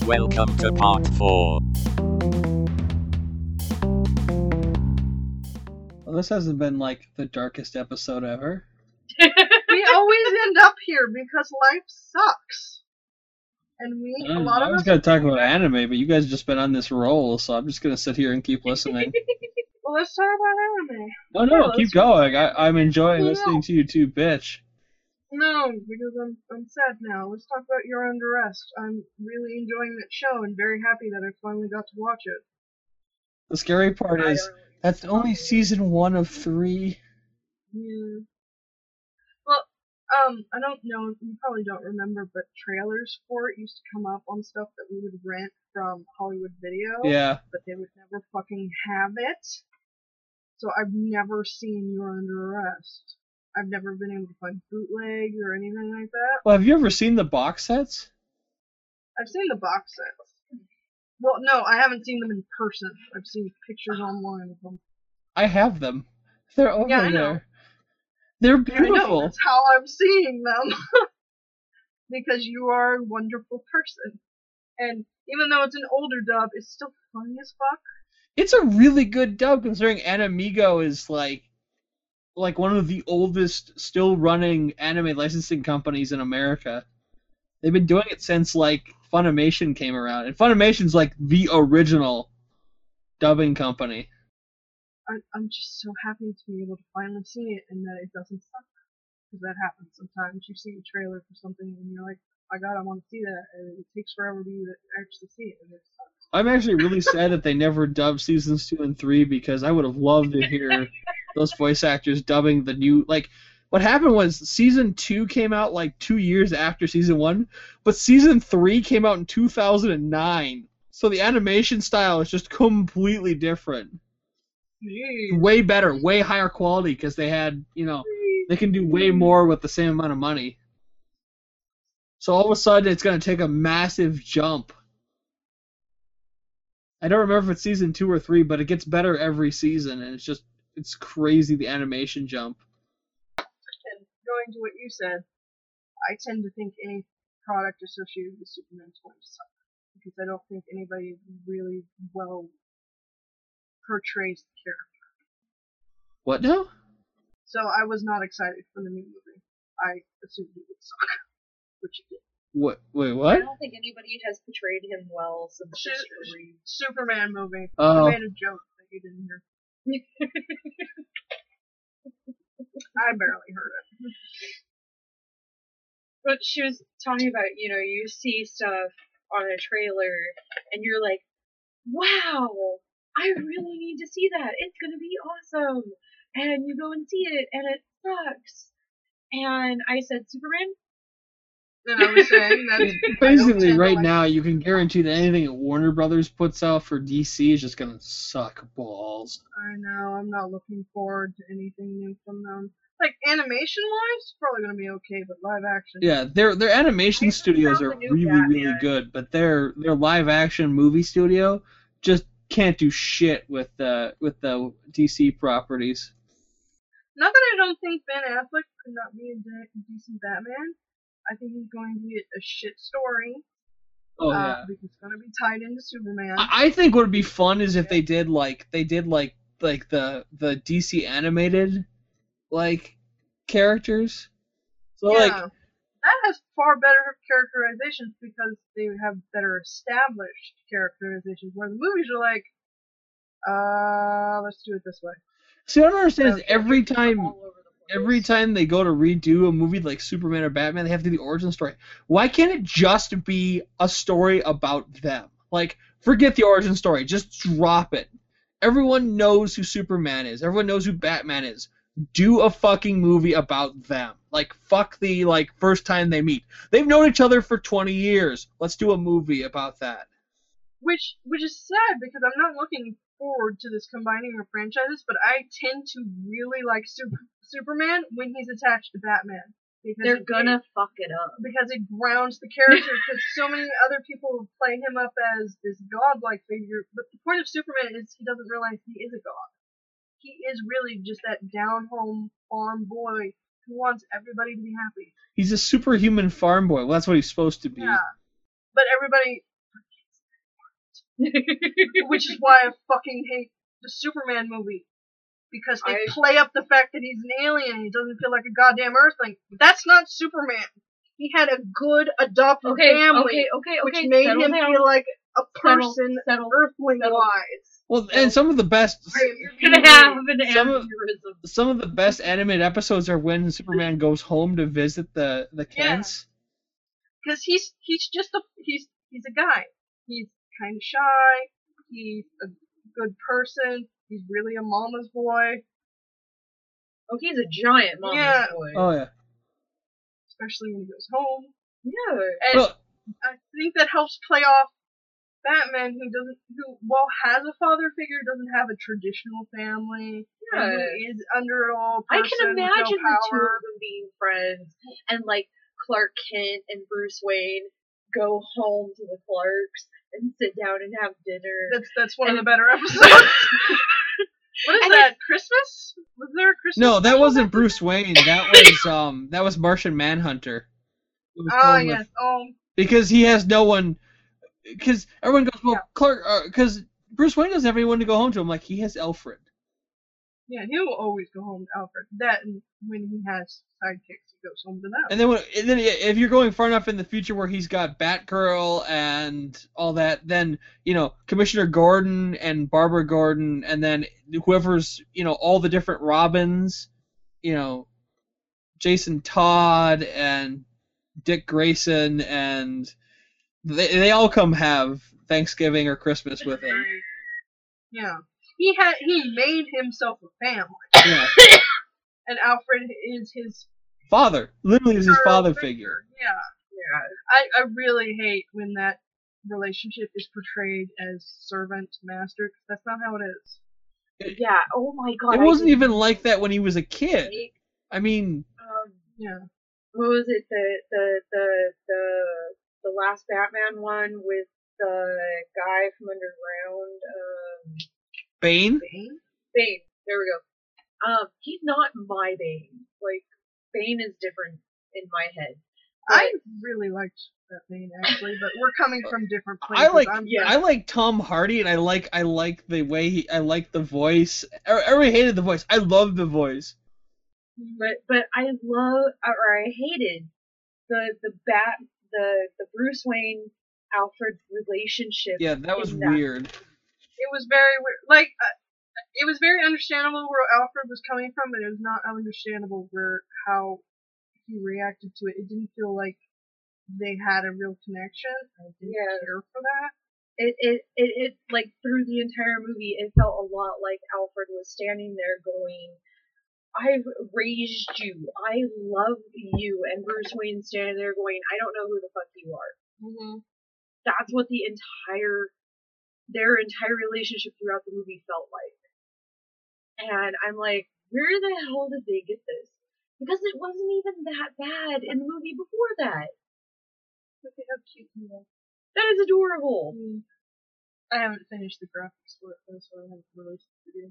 Welcome to part 4. Well, this hasn't been like the darkest episode ever. We always end up here because life sucks. And I was gonna talk about anime, but you guys have just been on this roll, so I'm just gonna sit here and keep listening. Well, let's talk about anime. No, keep going. I'm enjoying listening to you too, bitch. No, because I'm sad now. Let's talk about You're Under Arrest. I'm really enjoying that show and very happy that I finally got to watch it. The scary part is that's only season 1 of 3. Yeah. Well, I don't know, you probably don't remember, but trailers for it used to come up on stuff that we would rent from Hollywood Video. Yeah. But they would never fucking have it. So I've never seen You're Under Arrest. I've never been able to find bootlegs or anything like that. Well, have you ever seen the box sets? I've seen the box sets. Well, no, I haven't seen them in person. I've seen pictures online of them. I have them. They're over I know. there. They're beautiful. I know, that's how I'm seeing them. Because you are a wonderful person. And even though it's an older dub, it's still funny as fuck. It's a really good dub considering Animigo is like one of the oldest still running anime licensing companies in America. They've been doing it since like Funimation came around. And Funimation's like the original dubbing company. I'm just so happy to be able to finally see it and that it doesn't suck. Because that happens sometimes. You see a trailer for something and you're like, my god, I want to see that. And it takes forever for you to actually see it and it sucks. I'm actually really sad that they never dubbed seasons 2 and 3 because I would have loved to hear those voice actors dubbing the new, like, what happened was season 2 came out like 2 years after season 1, but season 3 came out in 2009. So the animation style is just completely different. Jeez. Way better, way higher quality because they had, they can do way more with the same amount of money. So all of a sudden it's going to take a massive jump. I don't remember if it's season 2 or 3, but it gets better every season, and it's crazy the animation jump. And going to what you said, I tend to think any product associated with Superman is going to suck. Because I don't think anybody really well portrays the character. What now? So I was not excited for the new movie. I assumed it would suck. Which it did. What? Wait, I what? don't think anybody has portrayed him well since history. Superman movie. Oh. I made a joke that you didn't hear. I barely heard it. But she was talking about, you see stuff on a trailer and you're like, wow, I really need to see that. It's going to be awesome. And you go and see it and it sucks. And I said, Superman? And I was saying that Basically, right now, you can guarantee that anything that Warner Brothers puts out for DC is just gonna suck balls. I know, I'm not looking forward to anything new from them. Like, animation-wise, it's probably gonna be okay, but live action... Yeah, their animation studios are really good, but their live action movie studio just can't do shit with the DC properties. Not that I don't think Ben Affleck could not be a DC Batman. I think he's going to get a shit story. Oh yeah. Because it's going to be tied into Superman. I think what would be fun is if they did like the DC animated characters. So that has far better characterizations because they have better established characterizations. Where the movies are like, let's do it this way. See, what I don't understand is every time they go to redo a movie like Superman or Batman, they have to do the origin story. Why can't it just be a story about them? Like, forget the origin story. Just drop it. Everyone knows who Superman is. Everyone knows who Batman is. Do a fucking movie about them. Like, fuck the, first time they meet. They've known each other for 20 years. Let's do a movie about that. Which is sad because I'm not looking forward to this combining of franchises, but I tend to really like Superman when he's attached to Batman. Because they're gonna fuck it up. Because it grounds the character, because so many other people play him up as this godlike figure, but the point of Superman is he doesn't realize he is a god. He is really just that down-home farm boy who wants everybody to be happy. He's a superhuman farm boy. Well, that's what he's supposed to be. Yeah. But everybody Which is why I fucking hate the Superman movie. Because they play up the fact that he's an alien and he doesn't feel like a goddamn Earthling. That's not Superman. He had a good adopted family, which made him feel like a person, Earthling-wise. Well, and some of the best. You're gonna have an aneurysm. Some of the best animated episodes are when Superman goes home to visit the Kents. Because he's a guy. He's kind of shy. He's a good person. He's really a mama's boy. Oh, he's a giant mama's boy. Oh yeah. Especially when he goes home. Yeah. And I think that helps play off Batman, who while has a father figure, doesn't have a traditional family. Yeah. Who is under all person. I can imagine no the two of them being friends, and like Clark Kent and Bruce Wayne go home to the Clarks and sit down and have dinner. That's one of the better episodes. What is that? Christmas? Was there a Christmas? No, that wasn't Bruce Wayne. That was Martian Manhunter. Oh yes. Because he has no one. Because everyone goes, well, Clark. Because Bruce Wayne doesn't have anyone to go home to. I'm like, he has Alfred. Yeah, he will always go home to Alfred. That and when he has sidekicks, he goes home to them. And then if you're going far enough in the future where he's got Batgirl and all that, then Commissioner Gordon and Barbara Gordon, and then whoever's all the different Robins, Jason Todd and Dick Grayson, and they all come have Thanksgiving or Christmas with him. Yeah. He made himself a family. Yeah. And Alfred is his father. Literally is his father figure. Yeah. I really hate when that relationship is portrayed as servant-master. That's not how it is. Yeah. Oh my god. It wasn't even like that when he was a kid. I mean. Yeah. What was it? The last Batman one with the guy from underground. Bane? Bane. There we go. He's not my Bane. Like, Bane is different in my head. I really liked that Bane actually, but we're coming from different places. I like Tom Hardy, and I like the way I like the voice. Everybody hated the voice. I love the voice. But I hated the Bruce Wayne Alfred relationship. Yeah, that was weird. It was very weird. Like, it was very understandable where Alfred was coming from, but it was not understandable how he reacted to it. It didn't feel like they had a real connection. I didn't care for that. It like through the entire movie, it felt a lot like Alfred was standing there going, "I've raised you. I love you," and Bruce Wayne standing there going, "I don't know who the fuck you are." Mm-hmm. That's what their entire relationship throughout the movie felt like. And I'm like, where the hell did they get this? Because it wasn't even that bad in the movie before that. Look at how cute he is. That is adorable. I haven't finished the graphics for it though, so I haven't released the video.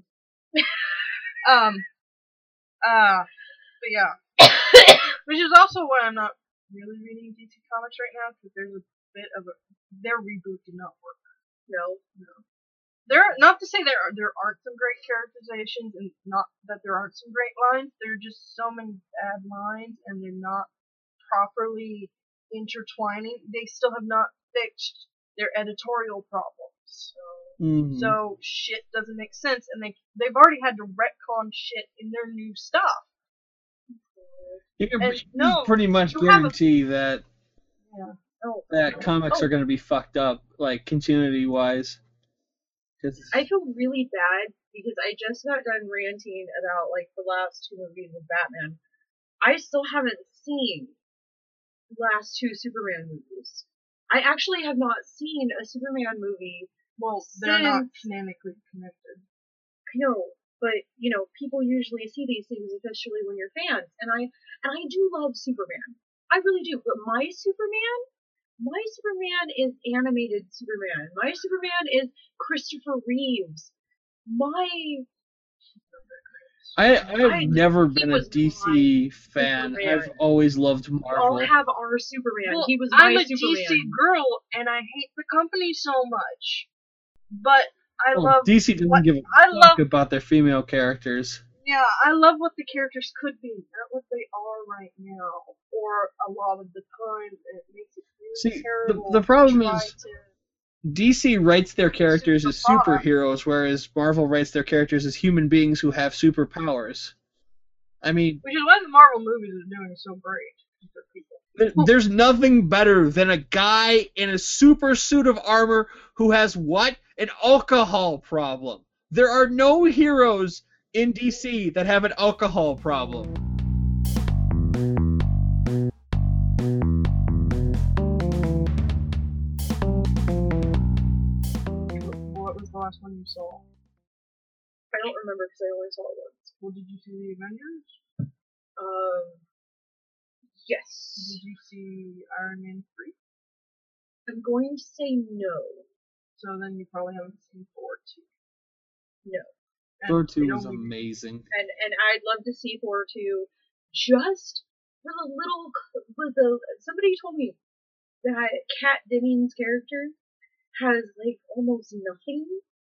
But yeah. Which is also why I'm not really reading DC Comics right now, because there's a bit of their reboot did not work. No. Not to say there aren't some great characterizations, and not that there aren't some great lines. There are just so many bad lines, and they're not properly intertwining. They still have not fixed their editorial problems. So shit doesn't make sense, and they've already had to retcon shit in their new stuff. You can pretty much guarantee that comics are going to be fucked up, like continuity-wise. I feel really bad because I just got done ranting about like the last two movies of Batman. I still haven't seen the last two Superman movies. I actually have not seen a Superman movie. Well, they're not canonically connected. I know, but people usually see these things, especially when you're fans. And I do love Superman. I really do. But my Superman is animated Superman. My Superman is Christopher Reeves. I've never been a DC fan. Superman. I've always loved Marvel. We all have our Superman. Well, He was my I'm a Superman. DC girl, and I hate the company so much. But I love DC doesn't what give a I fuck love. about their female characters. Yeah, I love what the characters could be, not what they are right now. Or a lot of the time, it makes it really See, terrible. the problem to try is to DC writes their characters as Super product. superheroes, whereas Marvel writes their characters as human beings who have superpowers. I mean, Which is why the Marvel movies are doing so great. For people. there's nothing better than a guy in a super suit of armor who has what? An alcohol problem. There are no heroes in DC that have an alcohol problem. What was the last one you saw? I don't remember because I only saw it once. Well, did you see the Avengers? Yes. Did you see Iron Man 3? I'm going to say no. So then you probably haven't seen Thor 2. No. And Thor 2 it was only- amazing. And I'd love to see Thor 2 just for the little, somebody told me that Kat Dennings' character has like almost nothing,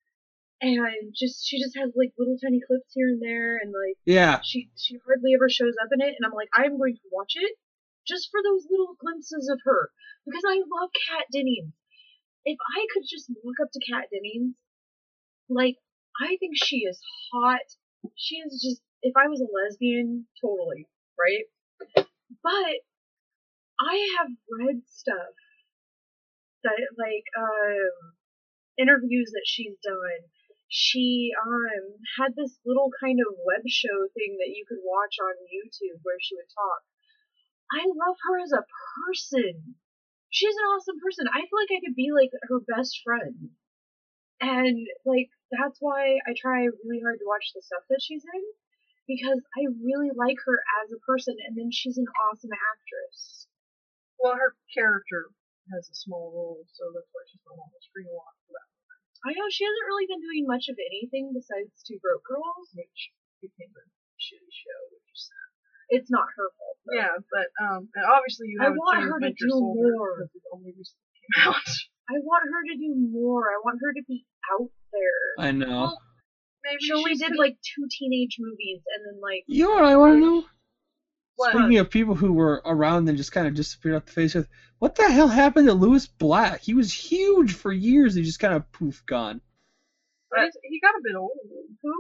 and she just has like little tiny clips here and there, and like Yeah. she hardly ever shows up in it, and I'm like, I'm going to watch it just for those little glimpses of her, because I love Kat Dennings. If I could just walk up to Kat Dennings, like, I think she is hot. She is just, if I was a lesbian, totally, right? But I have read stuff that, like, interviews that she's done. She had this little kind of web show thing that you could watch on YouTube where she would talk. I love her as a person. She's an awesome person. I feel like I could be like her best friend. And like that's why I try really hard to watch the stuff that she's in, because I really like her as a person, and then she's an awesome actress. Well, her character has a small role, so that's why she's not on the screen a lot for that. I know she hasn't really been doing much of anything besides Two Broke Girls, Which became a shitty show, which is sad. it's not her fault. Though. Yeah, but and obviously you I haven't want seen her to Winter do Soldier more. because it only recently came out. I want her to do more. I want her to be out there. I know. Well, maybe She only she's did like 2 teenage movies, and then like You know what I want to know? What? Speaking of people who were around and just kind of disappeared off the face of, what the hell happened to Louis Black? He was huge for years. He just kind of poof gone. He got a bit old. Who?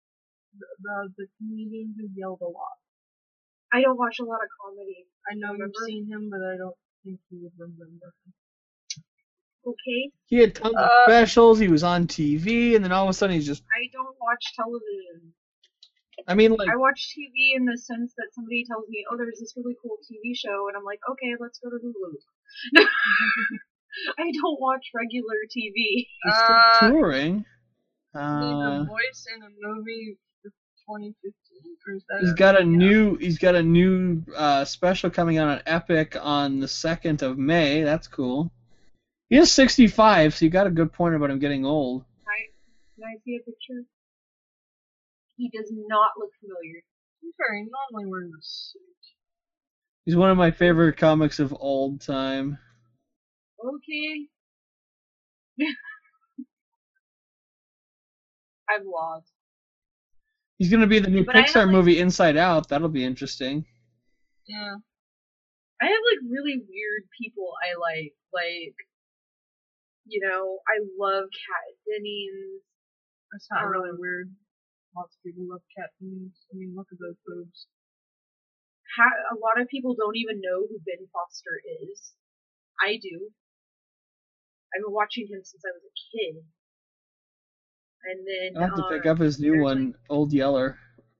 The comedian who yelled a lot. I don't watch a lot of comedy. I know Remember? you've seen him, but I don't think you would remember him. Okay, He had tons of specials. He was on TV, and then all of a sudden he's just. I don't watch television. I mean, like, I watch TV in the sense that somebody tells me, oh, there's this really cool TV show, and I'm like, okay, let's go to Hulu. I don't watch regular TV. he's still touring. He's a voice in a movie for 2015, or is that? He's got a new special coming out on Epic on the 2nd of May. That's cool. He is 65, so you got a good point about him getting old. Can I see a picture? He does not look familiar. He's very normally wearing a suit. He's one of my favorite comics of all time. Okay. I'm lost. He's gonna be the new But I have, Pixar like- movie Inside Out. That'll be interesting. Yeah. I have like really weird people I like. Like, you know, I love Kat Dennings. That's not really weird. Lots of people love cat things. I mean, look at those boobs. A lot of people don't even know who Ben Foster is. I do. I've been watching him since I was a kid. And then I'll have to pick up his new there's, one, Old Yeller.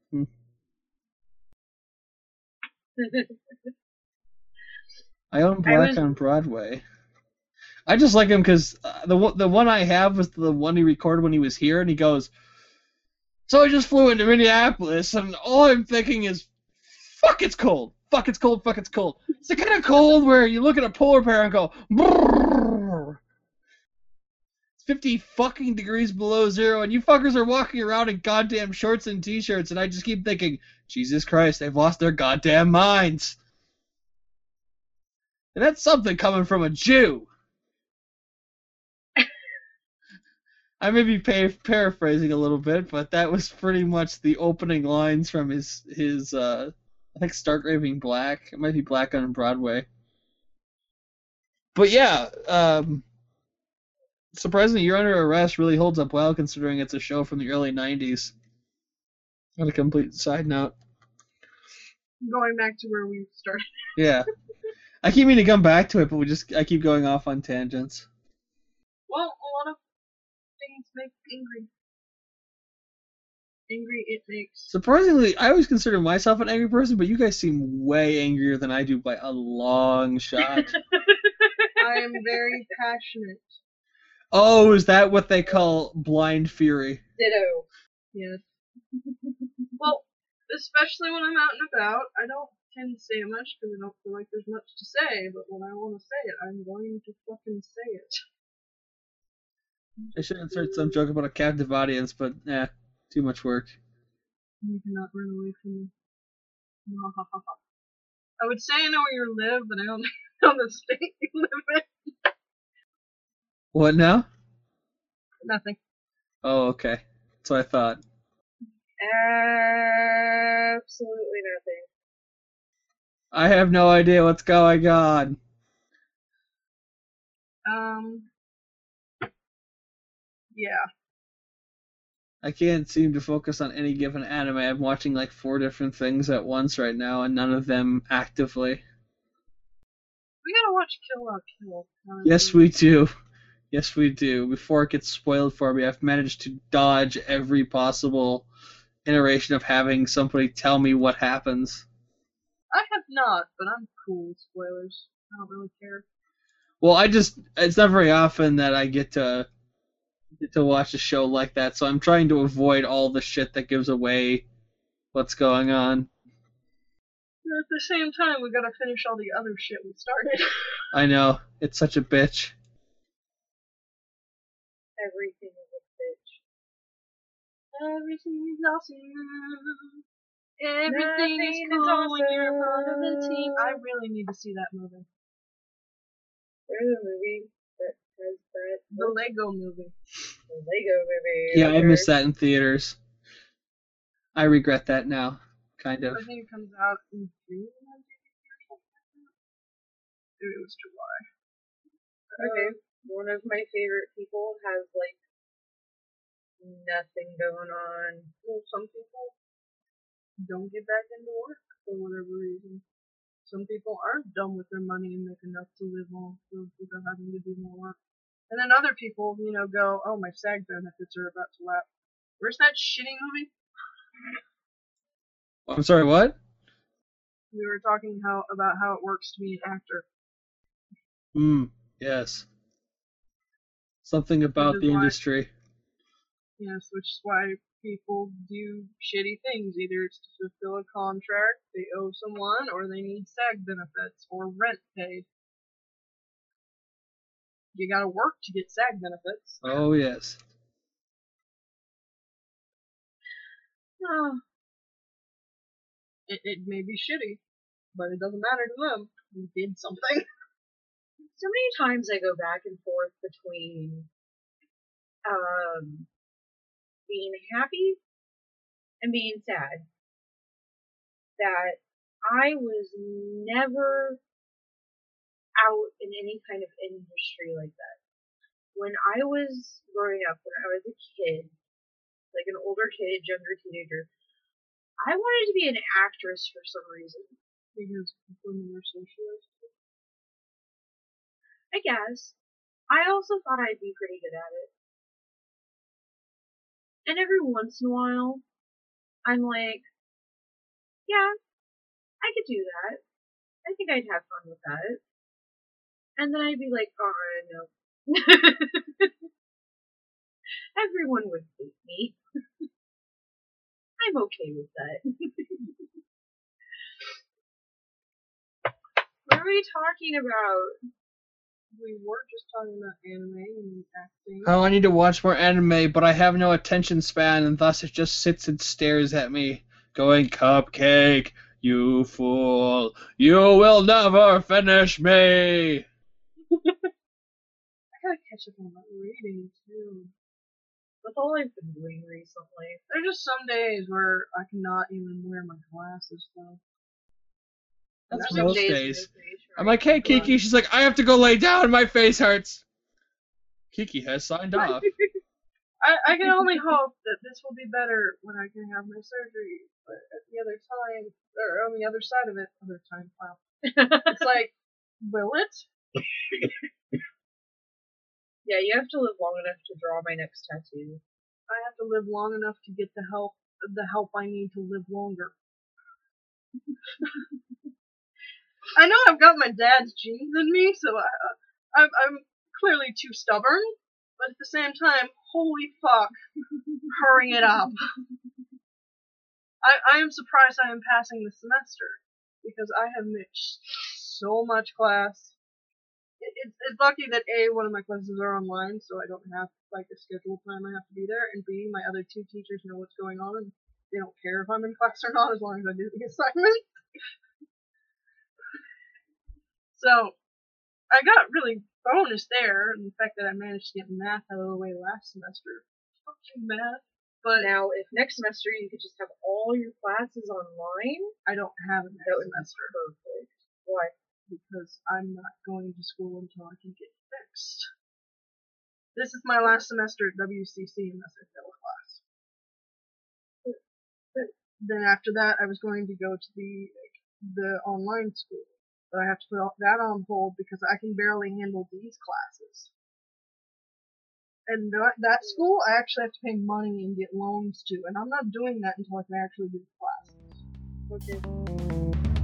I own Black on Broadway. I just like him because the one I have was the one he recorded when he was here, and he goes, "So I just flew into Minneapolis, and all I'm thinking is, fuck, it's cold. Fuck, it's cold. Fuck, it's cold. It's the kind of cold where you look at a polar bear and go, brrrr. It's 50 fucking degrees below zero, and you fuckers are walking around in goddamn shorts and t-shirts, and I just keep thinking, Jesus Christ, they've lost their goddamn minds." And that's something coming from a Jew. I may be paraphrasing a little bit, but that was pretty much the opening lines from his I think Stark Raving Black. It might be Black on Broadway. But yeah, surprisingly, You're Under Arrest really holds up well considering it's a show from the early 90s. On a complete side note. Going back to where we started. Yeah. I keep meaning to come back to it, but I keep going off on tangents. Well, a lot of things make angry. Angry it makes. Surprisingly, I always consider myself an angry person, but you guys seem way angrier than I do by a long shot. I am very passionate. Oh, is that what they call blind fury? Ditto. Yes. Well, especially when I'm out and about, I don't tend to say much because I don't feel like there's much to say, but when I want to say it, I'm going to fucking say it. I should insert some joke about a captive audience, but too much work. You cannot run away from me. I would say I know where you live, but I don't know the state you live in. What now? Nothing. Oh, okay. That's what I thought. Absolutely nothing. I have no idea what's going on. Yeah. I can't seem to focus on any given anime. I'm watching like 4 different things at once right now, and none of them actively. We gotta watch Kill la Kill. Yes, we do. Yes, we do. Before it gets spoiled for me, I've managed to dodge every possible iteration of having somebody tell me what happens. I have not, but I'm cool with spoilers. I don't really care. Well, it's not very often that I get to watch a show like that, so I'm trying to avoid all the shit that gives away what's going on. But at the same time, we gotta finish all the other shit we started. I know. It's such a bitch. Everything is a bitch. Everything is awesome. Everything is cool when you're a part of the team. I really need to see that movie. There's a movie that has that. The Lego movie. The Lego movie. Yeah, I missed that in theaters. I regret that now, kind of. I think it comes out in June on DVD or something like that. Maybe it was July. Okay. One of my favorite people has like nothing going on. Well, some people don't get back into work for whatever reason. Some people aren't done with their money and make enough to live on without having to do more work. And then other people, go, oh, my SAG benefits are about to lapse. Where's that shitty movie? I'm sorry, what? We were talking about how it works to be an actor. Yes. Something about the industry. Yes, which is why people do shitty things. Either it's to fulfill a contract they owe someone, or they need SAG benefits, or rent paid. You gotta work to get SAG benefits. Oh, yes. Oh. It may be shitty, but it doesn't matter to them. You did something. So many times I go back and forth between being happy and being sad that I was never out in any kind of industry like that. When I was growing up, when I was a kid, like an older kid, younger teenager, I wanted to be an actress for some reason. Because women are socialists. I guess. I also thought I'd be pretty good at it. And every once in a while, I'm like, yeah, I could do that. I think I'd have fun with that. And then I'd be like, oh, no. Everyone would hate me. I'm okay with that. What are we talking about? We were just talking about anime and acting. Oh, I need to watch more anime, but I have no attention span, and thus it just sits and stares at me, going, Cupcake, you fool, you will never finish me! I gotta catch up on my reading, too. That's all I've been doing recently. There are just some days where I cannot even wear my glasses, though. That's There's most days- days. I'm like, hey, Kiki. She's like, I have to go lay down. My face hurts. Kiki has signed off. I can only hope that this will be better when I can have my surgery. But at the other time, or on the other side of it, wow. It's like, will it? Yeah, you have to live long enough to draw my next tattoo. I have to live long enough to get the help I need to live longer. I know I've got my dad's genes in me, so I'm clearly too stubborn. But at the same time, holy fuck, hurry it up. I am surprised I am passing the semester, because I have missed so much class. It's lucky that A, one of my classes are online, so I don't have like a scheduled time I have to be there, and B, my other two teachers know what's going on, and they don't care if I'm in class or not as long as I do the assignment. So, I got really bonus there, and the fact that I managed to get math out of the way last semester. Fuck you, math. But Now, if next semester you could just have all your classes online, I don't have it that next would be semester perfect. Why? because I'm not going to school until I can get fixed. This is my last semester at WCC unless I fail a class. Then after that, I was going to go to the online school, but I have to put that on hold because I can barely handle these classes. And that school, I actually have to pay money and get loans to, and I'm not doing that until I can actually do the classes. Okay.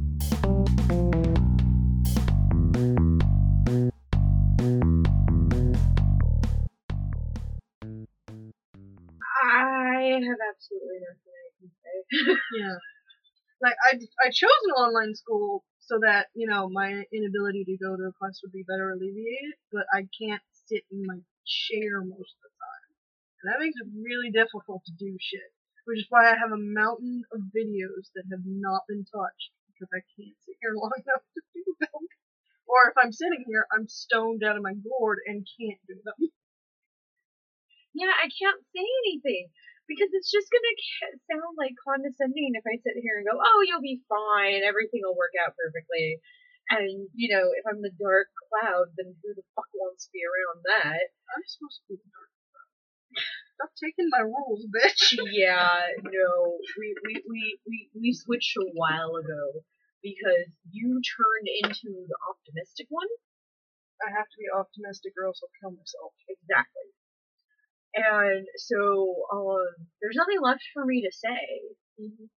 I have absolutely nothing I can say. Yeah. Like, I chose an online school so that, my inability to go to a class would be better alleviated, but I can't sit in my chair most of the time. And that makes it really difficult to do shit. Which is why I have a mountain of videos that have not been touched, because I can't sit here long enough to do them. Or if I'm sitting here, I'm stoned out of my gourd and can't do them. Yeah, I can't say anything because it's just gonna sound like condescending if I sit here and go, "Oh, you'll be fine. Everything will work out perfectly." And if I'm the dark cloud, then who the fuck wants to be around that? I'm supposed to be the dark cloud. Stop taking my rules, bitch. Yeah, no, we switched a while ago because you turned into the optimistic one. I have to be optimistic or else I'll kill myself. Exactly. And so, there's nothing left for me to say. Mm-hmm.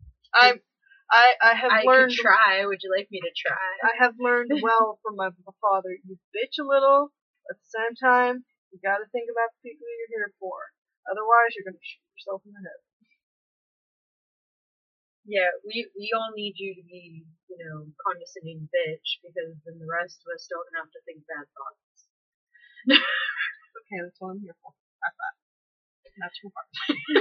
I have learned. I could try. Would you like me to try? I have learned well from my father. You bitch a little, at the same time, you gotta think about the people you're here for. Otherwise, you're gonna shoot yourself in the head. Yeah, we all need you to be, condescending bitch, because then the rest of us don't have to think bad thoughts. Okay, that's what I'm here for. High five. That's your part.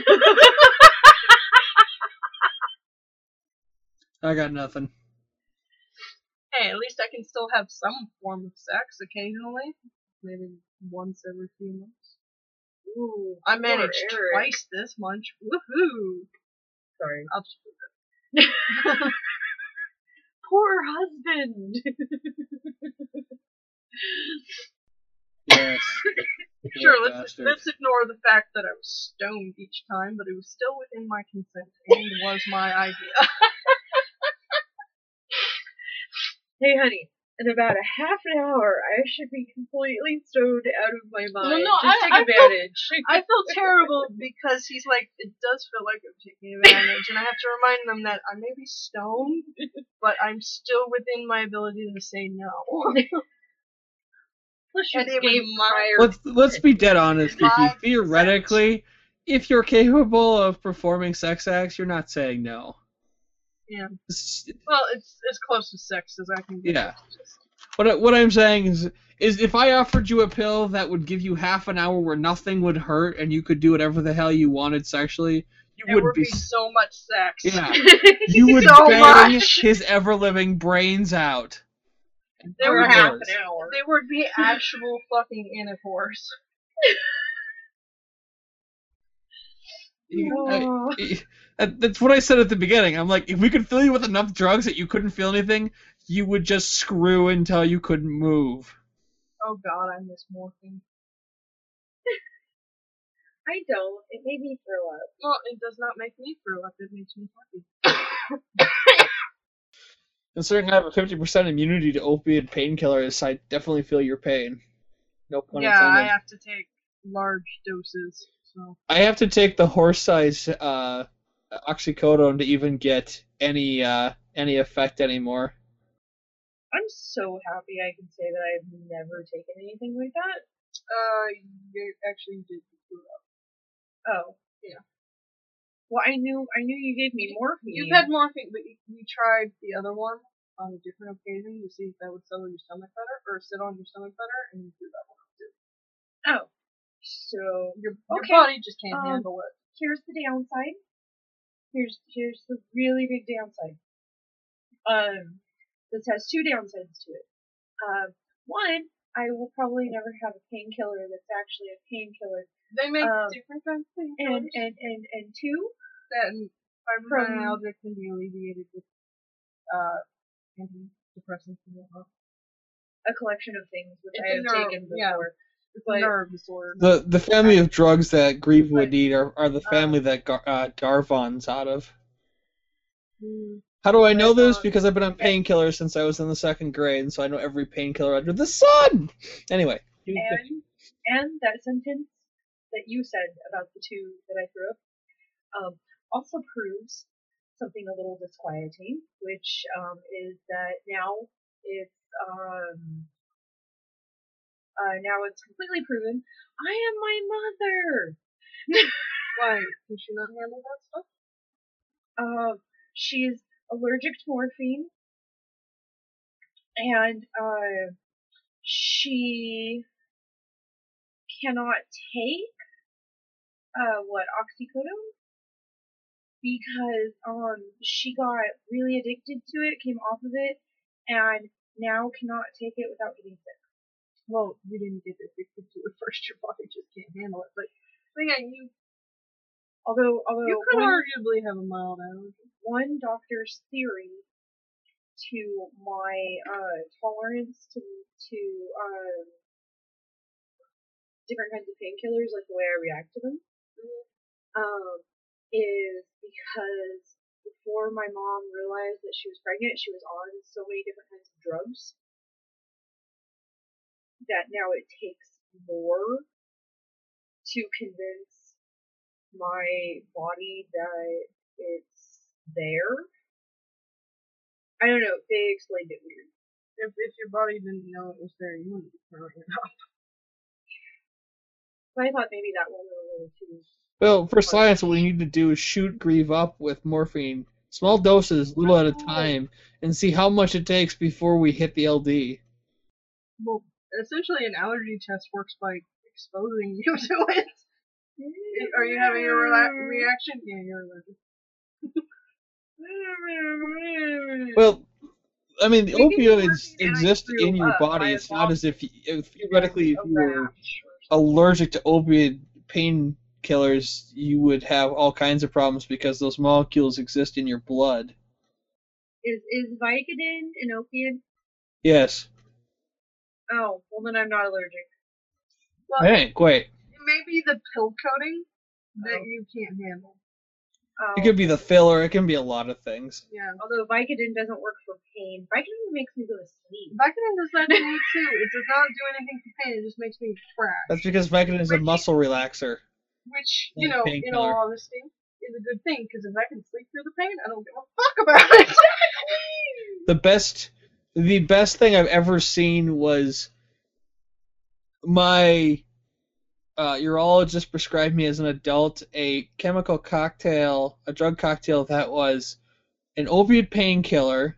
I got nothing. Hey, at least I can still have some form of sex occasionally. Maybe once every few months. Ooh, I managed poor Eric. twice this month. Woohoo! Sorry. I'll just leave it. Poor husband. Yes. Sure, Poor let's bastard. ignore the fact that I was stoned each time, but it was still within my consent and was my idea. Hey, honey, in about a half an hour, I should be completely stoned out of my mind. no, Just take I feel- advantage. I feel terrible because he's like, it does feel like I'm taking advantage, and I have to remind them that I may be stoned, but I'm still within my ability to say no. Plus, And you it was gave my- prior. Let's be dead honest, Kiki. My Theoretically, if you're capable of performing sex acts, you're not saying no. Yeah. It's- Well, it's as close to sex as I can get. Yeah. What I'm saying is if I offered you a pill that would give you half an hour where nothing would hurt and you could do whatever the hell you wanted sexually, you There would would be be so much sex. yeah. You would So bang much. his ever living brains out. There For would half be, an hour. there would be actual fucking intercourse. Oh. That's what I said at the beginning. I'm like, if we could fill you with enough drugs that you couldn't feel anything, you would just screw until you couldn't move. Oh god, I miss morphine. I don't. It made me throw up. Well, it does not make me throw up, it makes me happy. Considering I have a 50% immunity to opiate painkillers, I definitely feel your pain. No pun Yeah, I intended. have to take large doses, so. I have to take the horse-size oxycodone to even get any effect anymore. I'm so happy I can say that I've never taken anything like that. You actually did screw up. Oh. Yeah. Well, I knew you gave me morphine. You've had morphine, but you tried the other one on a different occasion to see if that would settle your stomach better, or sit on your stomach better, and you threw that one up too. Oh. So Your okay. body just can't handle it. Here's the downside. Here's the really big downside. This has two downsides to it. One, I will probably never have a painkiller that's actually a painkiller. They make different kinds of painkillers. And two, That fibromyalgia can be alleviated with antidepressants and whatnot. a collection of things which It's I a have nerve, taken yeah. before. It's But- a nerve disorder. The family of drugs that Grieve would But- need are the family that Garvon's out of. Mm. How do I know this? Garvon. Because I've been on painkillers since I was in the 2nd grade, and so I know every painkiller under the sun! Anyway. And that sentence that you said about the two that I threw up also proves something a little disquieting, which is that now it's completely proven I am my mother. Why? Can she not handle that stuff? She's allergic to morphine, and she cannot take oxycodone because she got really addicted to it, came off of it, and now cannot take it without getting sick. Well, you didn't get addicted to it first. Your body just can't handle it. But yeah, Although you could arguably have a mild allergy. one doctor's theory to my tolerance to different kinds of painkillers, like the way I react to them, is because before my mom realized that she was pregnant, she was on so many different kinds of drugs that now it takes more to convince my body that it's there. I don't know, they explained it weird. If your body didn't know it was there, you wouldn't be throwing it up. But I thought maybe that wasn't a little too. Well, for science, what we need to do is shoot Grieve up with morphine, small doses, little at a time, and see how much it takes before we hit the LD. Well, essentially, an allergy test works by exposing you to it. Are you having a reaction? Yeah, you're allergic. Well, I mean, the We can opioids morphine and I exist threw in your up. body. I It's not as if, theoretically, if A you were rash or allergic to opiate painkillers, you would have all kinds of problems because those molecules exist in your blood. Is Vicodin an opiate? Yes. Oh, well then I'm not allergic. Well, It ain't quite. it may be the pill coating that you can't handle. It could be the filler. It can be a lot of things. Yeah. Although Vicodin doesn't work for pain. Vicodin makes me go to sleep. Vicodin does that to me too. It does not do anything for pain. It just makes me crash. That's because Vicodin is a muscle relaxer. Which, Like in all painkiller. honesty, is a good thing, because if I can sleep through the pain, I don't give a fuck about it. The best thing I've ever seen was my urologist prescribed me as an adult a chemical cocktail, a drug cocktail that was an opiate painkiller,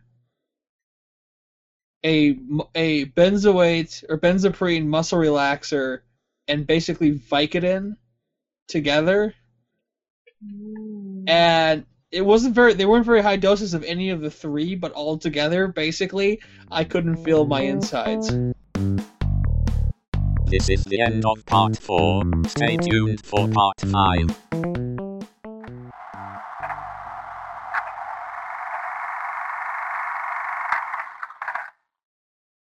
a benzoate or benzoprine muscle relaxer, and basically Vicodin together. And it wasn't they weren't very high doses of any of the three, but all together, basically, I couldn't feel my insides. This is the end of part 4. Stay tuned for part 5.